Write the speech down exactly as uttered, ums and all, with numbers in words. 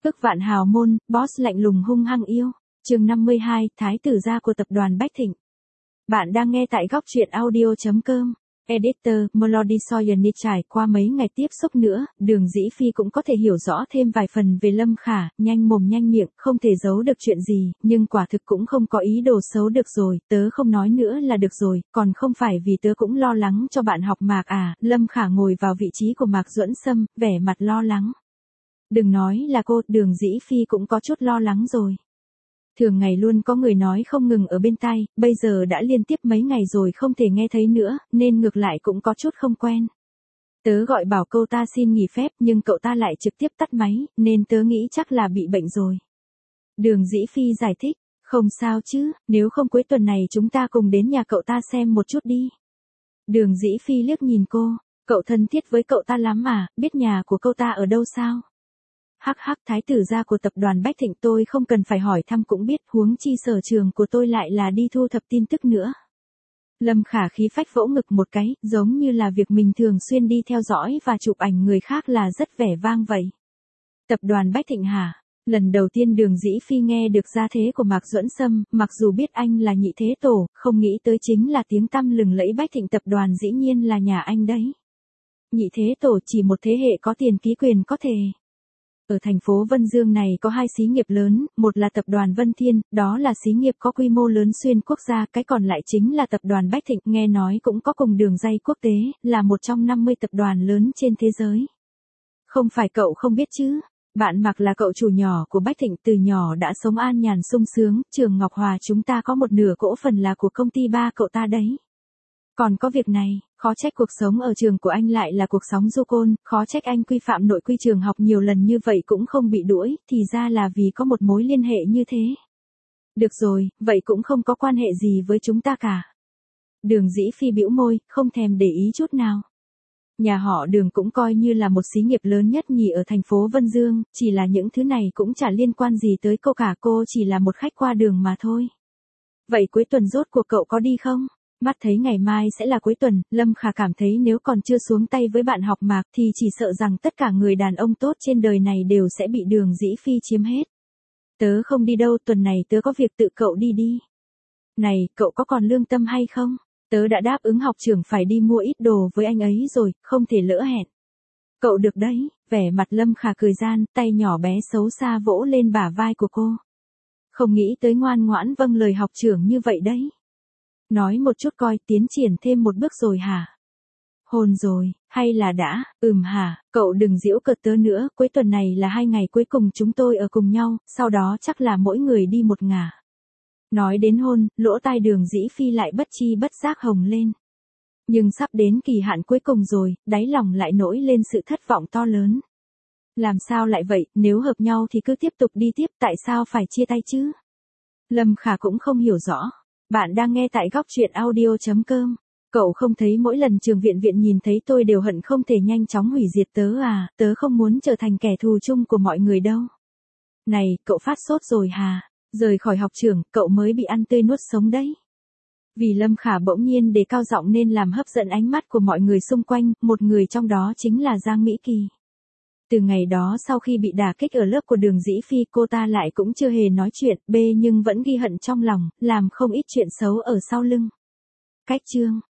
Ức vạn hào môn, boss lạnh lùng hung hăng yêu. Chương năm mươi hai, Thái tử gia của tập đoàn Bách Thịnh. Bạn đang nghe tại góc truyện audio chấm com. Editor, Melody Soyani. Trải qua mấy ngày tiếp xúc nữa, Đường Dĩ Phi cũng có thể hiểu rõ thêm vài phần về Lâm Khả, nhanh mồm nhanh miệng, không thể giấu được chuyện gì, nhưng quả thực cũng không có ý đồ xấu. Được rồi, tớ không nói nữa là được rồi, còn không phải vì tớ cũng lo lắng cho bạn học Mạc à. Lâm Khả ngồi vào vị trí của Mạc Duẫn Sâm, vẻ mặt lo lắng. Đừng nói là cô, Đường Dĩ Phi cũng có chút lo lắng rồi. Thường ngày luôn có người nói không ngừng ở bên tai, bây giờ đã liên tiếp mấy ngày rồi không thể nghe thấy nữa, nên ngược lại cũng có chút không quen. Tớ gọi bảo câu ta xin nghỉ phép nhưng cậu ta lại trực tiếp tắt máy, nên tớ nghĩ chắc là bị bệnh rồi. Đường Dĩ Phi giải thích, không sao chứ, nếu không cuối tuần này chúng ta cùng đến nhà cậu ta xem một chút đi. Đường Dĩ Phi liếc nhìn cô, cậu thân thiết với cậu ta lắm à, biết nhà của cậu ta ở đâu sao? Hắc hắc, thái tử gia của tập đoàn Bách Thịnh tôi không cần phải hỏi thăm cũng biết, huống chi sở trường của tôi lại là đi thu thập tin tức nữa. Lâm Khả khí phách vỗ ngực một cái, giống như là việc mình thường xuyên đi theo dõi và chụp ảnh người khác là rất vẻ vang vậy. Tập đoàn Bách Thịnh hả? Lần đầu tiên Đường Dĩ Phi nghe được gia thế của Mạc Duẫn Sâm, mặc dù biết anh là nhị thế tổ, không nghĩ tới chính là tiếng tăm lừng lẫy Bách Thịnh tập đoàn dĩ nhiên là nhà anh đấy. Nhị thế tổ chỉ một thế hệ có tiền ký quyền có thể. Ở thành phố Vân Dương này có hai xí nghiệp lớn, một là tập đoàn Vân Thiên, đó là xí nghiệp có quy mô lớn xuyên quốc gia, cái còn lại chính là tập đoàn Bách Thịnh, nghe nói cũng có cùng đường dây quốc tế, là một trong năm mươi tập đoàn lớn trên thế giới. Không phải cậu không biết chứ, bạn Mạc là cậu chủ nhỏ của Bách Thịnh, từ nhỏ đã sống an nhàn sung sướng, trường Ngọc Hòa chúng ta có một nửa cổ phần là của công ty ba cậu ta đấy. Còn có việc này, khó trách cuộc sống ở trường của anh lại là cuộc sống du côn, khó trách anh quy phạm nội quy trường học nhiều lần như vậy cũng không bị đuổi, thì ra là vì có một mối liên hệ như thế. Được rồi, vậy cũng không có quan hệ gì với chúng ta cả. Đường Dĩ Phi bĩu môi, không thèm để ý chút nào. Nhà họ Đường cũng coi như là một xí nghiệp lớn nhất nhì ở thành phố Vân Dương, chỉ là những thứ này cũng chả liên quan gì tới cô cả, cô chỉ là một khách qua đường mà thôi. Vậy cuối tuần rốt cuộc cậu có đi không? Mắt thấy ngày mai sẽ là cuối tuần, Lâm Khả cảm thấy nếu còn chưa xuống tay với bạn học Mạc thì chỉ sợ rằng tất cả người đàn ông tốt trên đời này đều sẽ bị Đường Dĩ Phi chiếm hết. Tớ không đi đâu, tuần này tớ có việc, tự cậu đi đi. Này, cậu có còn lương tâm hay không? Tớ đã đáp ứng học trưởng phải đi mua ít đồ với anh ấy rồi, không thể lỡ hẹn. Cậu được đấy, vẻ mặt Lâm Khả cười gian, tay nhỏ bé xấu xa vỗ lên bả vai của cô. Không nghĩ tới ngoan ngoãn vâng lời học trưởng như vậy đấy. Nói một chút coi, tiến triển thêm một bước rồi hả? Hôn rồi, hay là đã, ừm hả, cậu đừng giễu cợt tớ nữa, cuối tuần này là hai ngày cuối cùng chúng tôi ở cùng nhau, sau đó chắc là mỗi người đi một ngả. Nói đến hôn, lỗ tai Đường Dĩ Phi lại bất chi bất giác hồng lên. Nhưng sắp đến kỳ hạn cuối cùng rồi, đáy lòng lại nổi lên sự thất vọng to lớn. Làm sao lại vậy, nếu hợp nhau thì cứ tiếp tục đi tiếp, tại sao phải chia tay chứ? Lâm Khả cũng không hiểu rõ. Bạn đang nghe tại góc truyện audio chấm com. Cậu không thấy mỗi lần Trường Viện Viện nhìn thấy tôi đều hận không thể nhanh chóng hủy diệt tớ à, tớ không muốn trở thành kẻ thù chung của mọi người đâu. Này, cậu phát sốt rồi hà, rời khỏi học trường, cậu mới bị ăn tươi nuốt sống đấy. Vì Lâm Khả bỗng nhiên đề cao giọng nên làm hấp dẫn ánh mắt của mọi người xung quanh, một người trong đó chính là Giang Mỹ Kỳ. Từ ngày đó sau khi bị đả kích ở lớp của Đường Dĩ Phi, cô ta lại cũng chưa hề nói chuyện, bê nhưng vẫn ghi hận trong lòng, làm không ít chuyện xấu ở sau lưng. Cách chương